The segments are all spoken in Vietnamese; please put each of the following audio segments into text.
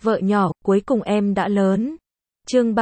Vợ nhỏ, cuối cùng em đã lớn. Chương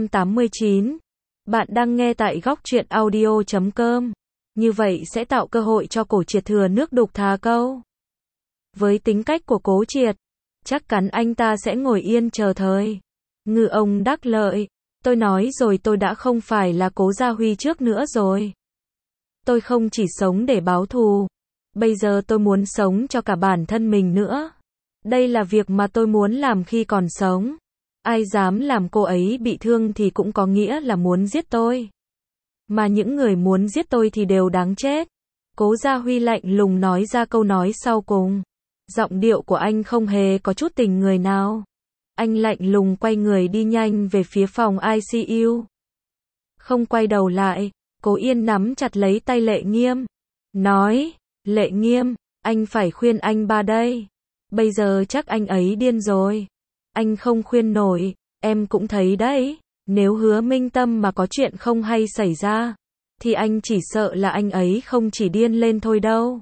389. Bạn đang nghe tại góc truyện audio.com. Như vậy sẽ tạo cơ hội cho Cổ Triệt thừa nước đục thả câu. Với tính cách của Cố Triệt, chắc chắn anh ta sẽ ngồi yên chờ thời. Ngư ông đắc lợi. Tôi nói rồi, tôi đã không phải là Cố Gia Huy trước nữa rồi. Tôi không chỉ sống để báo thù. Bây giờ tôi muốn sống cho cả bản thân mình nữa. Đây là việc mà tôi muốn làm khi còn sống. Ai dám làm cô ấy bị thương thì cũng có nghĩa là muốn giết tôi. Mà những người muốn giết tôi thì đều đáng chết. Cố Gia Huy lạnh lùng nói ra câu nói sau cùng. Giọng điệu của anh không hề có chút tình người nào. Anh lạnh lùng quay người đi nhanh về phía phòng ICU. Không quay đầu lại, Cố Yên nắm chặt lấy tay Lệ Nghiêm. Nói, Lệ Nghiêm, anh phải khuyên anh ba đây. Bây giờ chắc anh ấy điên rồi. Anh không khuyên nổi, em cũng thấy đấy. Nếu Hứa Minh Tâm mà có chuyện không hay xảy ra, thì anh chỉ sợ là anh ấy không chỉ điên lên thôi đâu.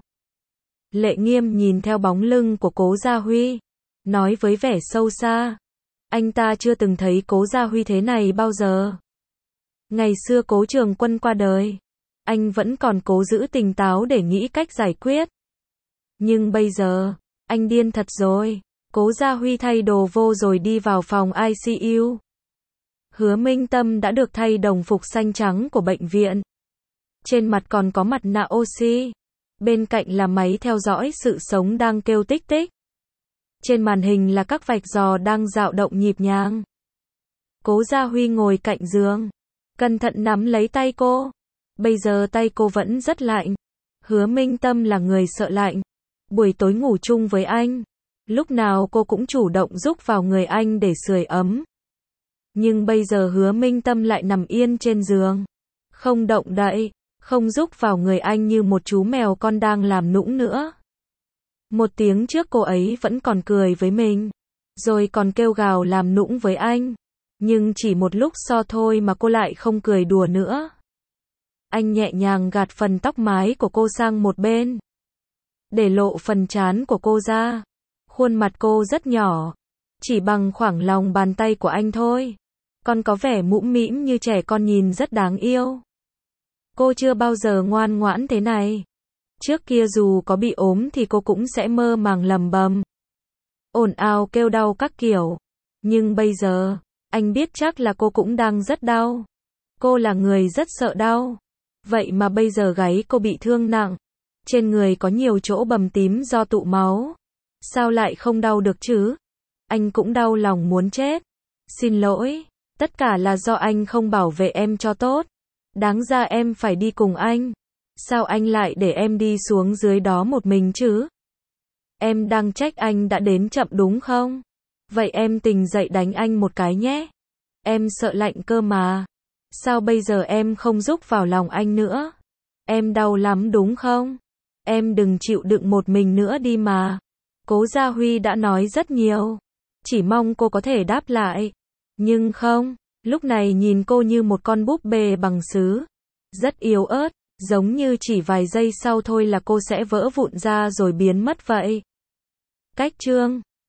Lệ Nghiêm nhìn theo bóng lưng của Cố Gia Huy, nói với vẻ sâu xa. Anh ta chưa từng thấy Cố Gia Huy thế này bao giờ. Ngày xưa Cố Trường Quân qua đời, anh vẫn còn cố giữ tỉnh táo để nghĩ cách giải quyết. Nhưng bây giờ, anh điên thật rồi. Cố Gia Huy thay đồ vô rồi đi vào phòng ICU. Hứa Minh Tâm đã được thay đồng phục xanh trắng của bệnh viện. Trên mặt còn có mặt nạ oxy. Bên cạnh là máy theo dõi sự sống đang kêu tích tích. Trên màn hình là các vạch giò đang dao động nhịp nhàng. Cố Gia Huy ngồi cạnh giường, cẩn thận nắm lấy tay cô. Bây giờ tay cô vẫn rất lạnh. Hứa Minh Tâm là người sợ lạnh. Buổi tối ngủ chung với anh, lúc nào cô cũng chủ động rúc vào người anh để sưởi ấm. Nhưng bây giờ Hứa Minh Tâm lại nằm yên trên giường, không động đậy, không rúc vào người anh như một chú mèo con đang làm nũng nữa. Một tiếng trước cô ấy vẫn còn cười với mình, rồi còn kêu gào làm nũng với anh. Nhưng chỉ một lúc sau thôi mà cô lại không cười đùa nữa. Anh nhẹ nhàng gạt phần tóc mái của cô sang một bên, để lộ phần trán của cô ra. Khuôn mặt cô rất nhỏ, chỉ bằng khoảng lòng bàn tay của anh thôi. Còn có vẻ mũm mĩm như trẻ con, nhìn rất đáng yêu. Cô chưa bao giờ ngoan ngoãn thế này. Trước kia dù có bị ốm thì cô cũng sẽ mơ màng lầm bầm, ồn ào kêu đau các kiểu. Nhưng bây giờ, anh biết chắc là cô cũng đang rất đau. Cô là người rất sợ đau. Vậy mà bây giờ gáy cô bị thương nặng. Trên người có nhiều chỗ bầm tím do tụ máu. Sao lại không đau được chứ? Anh cũng đau lòng muốn chết. Xin lỗi, tất cả là do anh không bảo vệ em cho tốt. Đáng ra em phải đi cùng anh. Sao anh lại để em đi xuống dưới đó một mình chứ? Em đang trách anh đã đến chậm đúng không? Vậy em tỉnh dậy đánh anh một cái nhé. Em sợ lạnh cơ mà. Sao bây giờ em không rúc vào lòng anh nữa? Em đau lắm đúng không? Em đừng chịu đựng một mình nữa đi mà. Cố Gia Huy đã nói rất nhiều. Chỉ mong cô có thể đáp lại. Nhưng không, lúc này nhìn cô như một con búp bê bằng sứ. Rất yếu ớt, giống như chỉ vài giây sau thôi là cô sẽ vỡ vụn ra rồi biến mất vậy. Cách chương